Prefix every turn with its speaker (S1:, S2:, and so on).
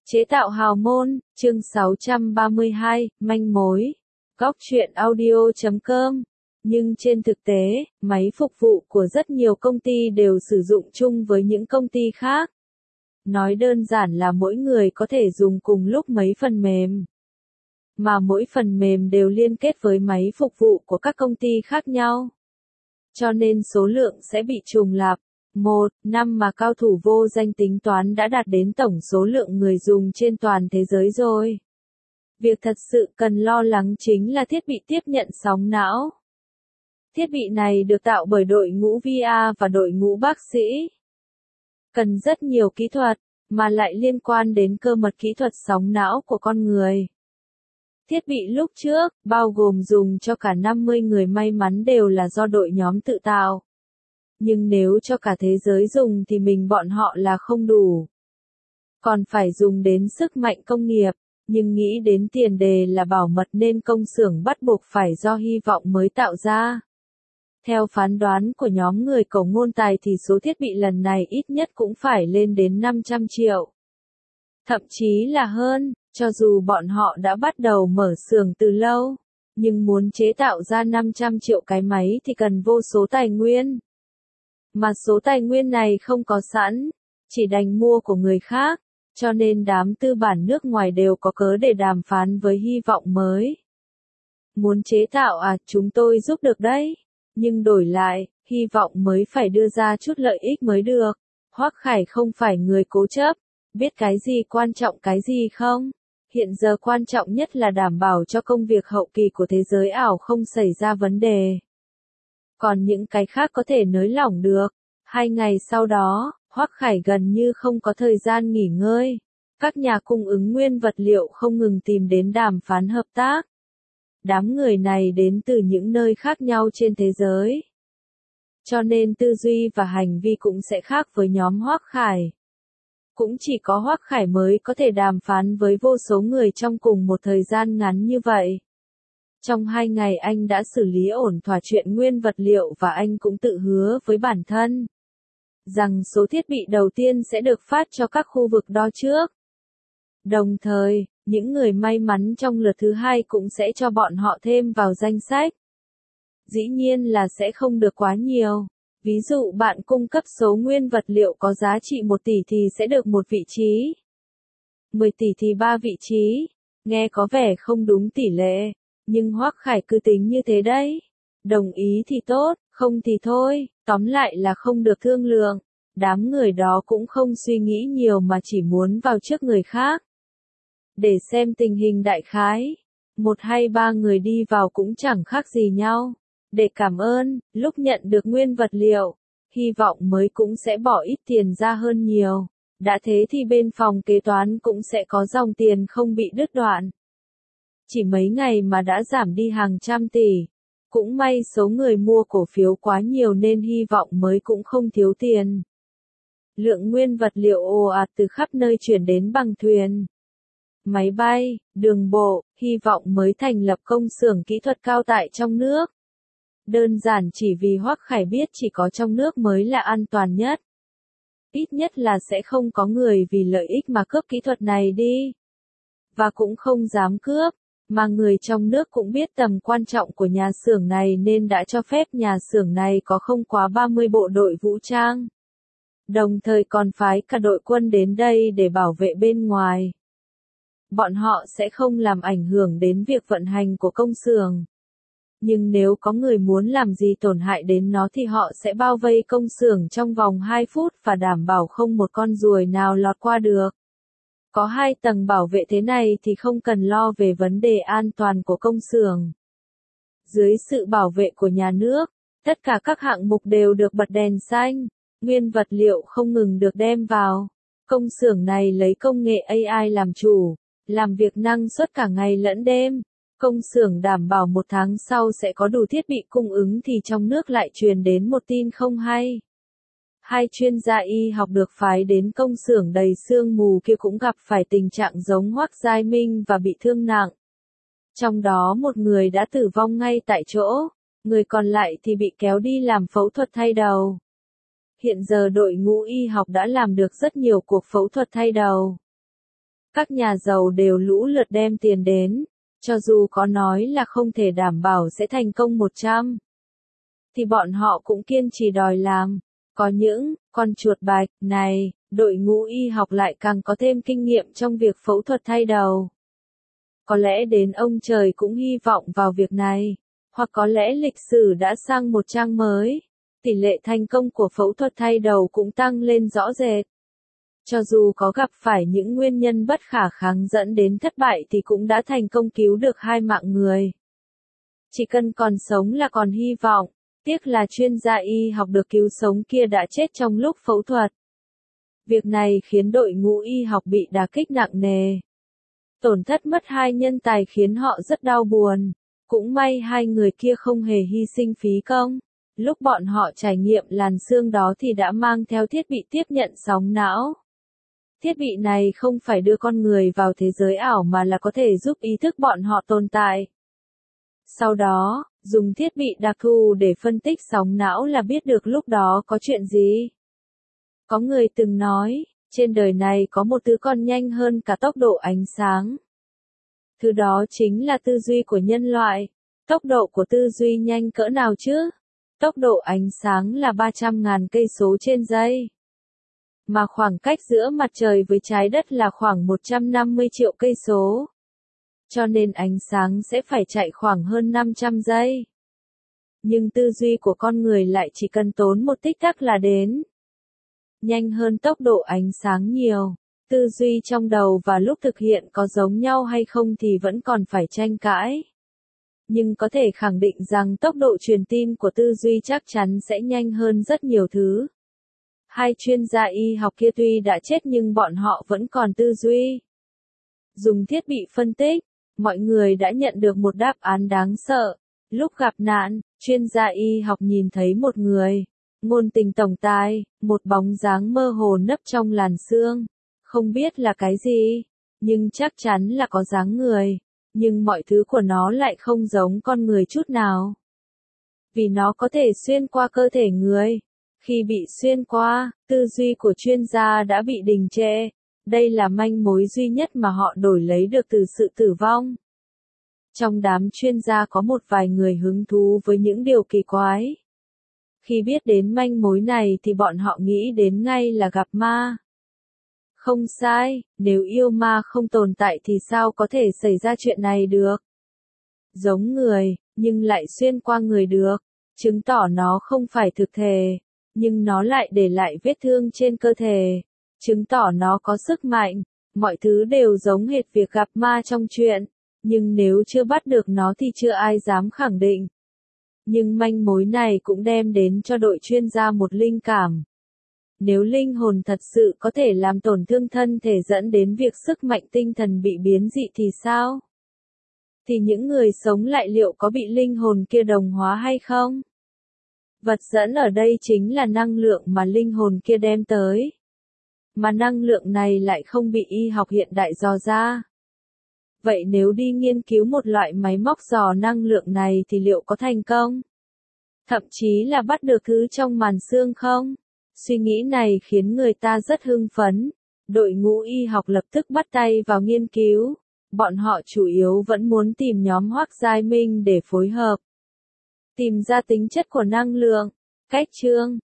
S1: Chế tạo hào môn, chương 632, manh mối. Góc truyện audio.com. Nhưng trên thực tế, máy phục vụ của rất nhiều công ty đều sử dụng chung với những công ty khác. Nói đơn giản là mỗi người có thể dùng cùng lúc mấy phần mềm. Mà mỗi phần mềm đều liên kết với máy phục vụ của các công ty khác nhau. Cho nên số lượng sẽ bị trùng lặp. Một năm mà cao thủ vô danh tính toán đã đạt đến tổng số lượng người dùng trên toàn thế giới rồi. Việc thật sự cần lo lắng chính là thiết bị tiếp nhận sóng não. Thiết bị này được tạo bởi đội ngũ VR và đội ngũ bác sĩ. Cần rất nhiều kỹ thuật, mà lại liên quan đến cơ mật kỹ thuật sóng não của con người. Thiết bị lúc trước, bao gồm dùng cho cả 50 người may mắn đều là do đội nhóm tự tạo. Nhưng nếu cho cả thế giới dùng thì bọn họ là không đủ. Còn phải dùng đến sức mạnh công nghiệp, nhưng nghĩ đến tiền đề là bảo mật nên công xưởng bắt buộc phải do hy vọng mới tạo ra. Theo phán đoán của nhóm người cầu ngôn tài thì số thiết bị lần này ít nhất cũng phải lên đến 500 triệu. Thậm chí là hơn, cho dù bọn họ đã bắt đầu mở xưởng từ lâu. Nhưng muốn chế tạo ra 500 triệu cái máy thì cần vô số tài nguyên. Mà số tài nguyên này không có sẵn, chỉ đành mua của người khác, cho nên đám tư bản nước ngoài đều có cớ để đàm phán với hy vọng mới. Muốn chế tạo chúng tôi giúp được đấy, nhưng đổi lại, hy vọng mới phải đưa ra chút lợi ích mới được. Hoắc Khải không phải người cố chấp, biết cái gì quan trọng cái gì không? Hiện giờ quan trọng nhất là đảm bảo cho công việc hậu kỳ của thế giới ảo không xảy ra vấn đề. Còn những cái khác có thể nới lỏng được. 2 ngày sau đó, Hoắc Khải gần như không có thời gian nghỉ ngơi. Các nhà cung ứng nguyên vật liệu không ngừng tìm đến đàm phán hợp tác. Đám người này đến từ những nơi khác nhau trên thế giới. Cho nên tư duy và hành vi cũng sẽ khác với nhóm Hoắc Khải. Cũng chỉ có Hoắc Khải mới có thể đàm phán với vô số người trong cùng một thời gian ngắn như vậy. Trong 2 ngày anh đã xử lý ổn thỏa chuyện nguyên vật liệu và anh cũng tự hứa với bản thân rằng số thiết bị đầu tiên sẽ được phát cho các khu vực đó trước. Đồng thời, những người may mắn trong lượt thứ 2 cũng sẽ cho bọn họ thêm vào danh sách. Dĩ nhiên là sẽ không được quá nhiều. Ví dụ bạn cung cấp số nguyên vật liệu có giá trị 1 tỷ thì sẽ được 1 vị trí. 10 tỷ thì 3 vị trí. Nghe có vẻ không đúng tỷ lệ. Nhưng Hoắc Khải cứ tính như thế đấy. Đồng ý thì tốt, không thì thôi, tóm lại là không được thương lượng. Đám người đó cũng không suy nghĩ nhiều mà chỉ muốn vào trước người khác. Để xem tình hình đại khái. 1 hay 3 người đi vào cũng chẳng khác gì nhau. Để cảm ơn, lúc nhận được nguyên vật liệu, hy vọng mới cũng sẽ bỏ ít tiền ra hơn nhiều. Đã thế thì bên phòng kế toán cũng sẽ có dòng tiền không bị đứt đoạn. Chỉ mấy ngày mà đã giảm đi hàng trăm tỷ. Cũng may số người mua cổ phiếu quá nhiều nên hy vọng mới cũng không thiếu tiền. Lượng nguyên vật liệu ồ ạt từ khắp nơi chuyển đến bằng thuyền, máy bay, đường bộ, hy vọng mới thành lập công xưởng kỹ thuật cao tại trong nước. Đơn giản chỉ vì Hoắc Khải biết chỉ có trong nước mới là an toàn nhất. Ít nhất là sẽ không có người vì lợi ích mà cướp kỹ thuật này đi. Và cũng không dám cướp. Mà người trong nước cũng biết tầm quan trọng của nhà xưởng này nên đã cho phép nhà xưởng này có không quá 30 bộ đội vũ trang. Đồng thời còn phái cả đội quân đến đây để bảo vệ bên ngoài. Bọn họ sẽ không làm ảnh hưởng đến việc vận hành của công xưởng. Nhưng nếu có người muốn làm gì tổn hại đến nó thì họ sẽ bao vây công xưởng trong vòng 2 phút và đảm bảo không một con ruồi nào lọt qua được. Có 2 tầng bảo vệ thế này thì không cần lo về vấn đề an toàn của công xưởng. Dưới sự bảo vệ của nhà nước, tất cả các hạng mục đều được bật đèn xanh, nguyên vật liệu không ngừng được đem vào. Công xưởng này lấy công nghệ AI làm chủ, làm việc năng suất cả ngày lẫn đêm. Công xưởng đảm bảo 1 tháng sau sẽ có đủ thiết bị cung ứng thì trong nước lại truyền đến một tin không hay. 2 chuyên gia y học được phái đến công xưởng đầy sương mù kia cũng gặp phải tình trạng giống Hoắc Giai Minh và bị thương nặng. Trong đó một người đã tử vong ngay tại chỗ, người còn lại thì bị kéo đi làm phẫu thuật thay đầu. Hiện giờ đội ngũ y học đã làm được rất nhiều cuộc phẫu thuật thay đầu. Các nhà giàu đều lũ lượt đem tiền đến, cho dù có nói là không thể đảm bảo sẽ thành công 100, thì bọn họ cũng kiên trì đòi làm. Có những con chuột bạch này, đội ngũ y học lại càng có thêm kinh nghiệm trong việc phẫu thuật thay đầu. Có lẽ đến ông trời cũng hy vọng vào việc này, hoặc có lẽ lịch sử đã sang một trang mới, tỷ lệ thành công của phẫu thuật thay đầu cũng tăng lên rõ rệt. Cho dù có gặp phải những nguyên nhân bất khả kháng dẫn đến thất bại thì cũng đã thành công cứu được 2 mạng người. Chỉ cần còn sống là còn hy vọng, tiếc là chuyên gia y học được cứu sống kia đã chết trong lúc phẫu thuật. Việc này khiến đội ngũ y học bị đả kích nặng nề. Tổn thất mất 2 nhân tài khiến họ rất đau buồn. Cũng may 2 người kia không hề hy sinh phí công. Lúc bọn họ trải nghiệm làn xương đó thì đã mang theo thiết bị tiếp nhận sóng não. Thiết bị này không phải đưa con người vào thế giới ảo mà là có thể giúp ý thức bọn họ tồn tại. Sau đó, dùng thiết bị đặc thù để phân tích sóng não là biết được lúc đó có chuyện gì. Có người từng nói, trên đời này có một thứ còn nhanh hơn cả tốc độ ánh sáng. Thứ đó chính là tư duy của nhân loại. Tốc độ của tư duy nhanh cỡ nào chứ? Tốc độ ánh sáng là 300.000 cây số trên giây. Mà khoảng cách giữa mặt trời với trái đất là khoảng 150 triệu cây số. Cho nên ánh sáng sẽ phải chạy khoảng hơn 500 giây. Nhưng tư duy của con người lại chỉ cần tốn một tích tắc là đến. Nhanh hơn tốc độ ánh sáng nhiều. Tư duy trong đầu và lúc thực hiện có giống nhau hay không thì vẫn còn phải tranh cãi. Nhưng có thể khẳng định rằng tốc độ truyền tin của tư duy chắc chắn sẽ nhanh hơn rất nhiều thứ. 2 chuyên gia y học kia tuy đã chết nhưng bọn họ vẫn còn tư duy. Dùng thiết bị phân tích, mọi người đã nhận được một đáp án đáng sợ. Lúc gặp nạn, chuyên gia y học nhìn thấy một người, ngôn tình tổng tài, một bóng dáng mơ hồ nấp trong làn xương. Không biết là cái gì, nhưng chắc chắn là có dáng người, nhưng mọi thứ của nó lại không giống con người chút nào. Vì nó có thể xuyên qua cơ thể người. Khi bị xuyên qua, tư duy của chuyên gia đã bị đình trệ. Đây là manh mối duy nhất mà họ đổi lấy được từ sự tử vong. Trong đám chuyên gia có một vài người hứng thú với những điều kỳ quái. Khi biết đến manh mối này thì bọn họ nghĩ đến ngay là gặp ma. Không sai, nếu yêu ma không tồn tại thì sao có thể xảy ra chuyện này được? Giống người, nhưng lại xuyên qua người được, chứng tỏ nó không phải thực thể, nhưng nó lại để lại vết thương trên cơ thể, chứng tỏ nó có sức mạnh, mọi thứ đều giống hệt việc gặp ma trong chuyện, nhưng nếu chưa bắt được nó thì chưa ai dám khẳng định. Nhưng manh mối này cũng đem đến cho đội chuyên gia một linh cảm. Nếu linh hồn thật sự có thể làm tổn thương thân thể dẫn đến việc sức mạnh tinh thần bị biến dị thì sao? Thì những người sống lại liệu có bị linh hồn kia đồng hóa hay không? Vật dẫn ở đây chính là năng lượng mà linh hồn kia đem tới. Mà năng lượng này lại không bị y học hiện đại dò ra. Vậy nếu đi nghiên cứu một loại máy móc dò năng lượng này thì liệu có thành công? Thậm chí là bắt được thứ trong màn xương không? Suy nghĩ này khiến người ta rất hưng phấn. Đội ngũ y học lập tức bắt tay vào nghiên cứu. Bọn họ chủ yếu vẫn muốn tìm nhóm Hoắc Giai Minh để phối hợp. Tìm ra tính chất của năng lượng. Cách chương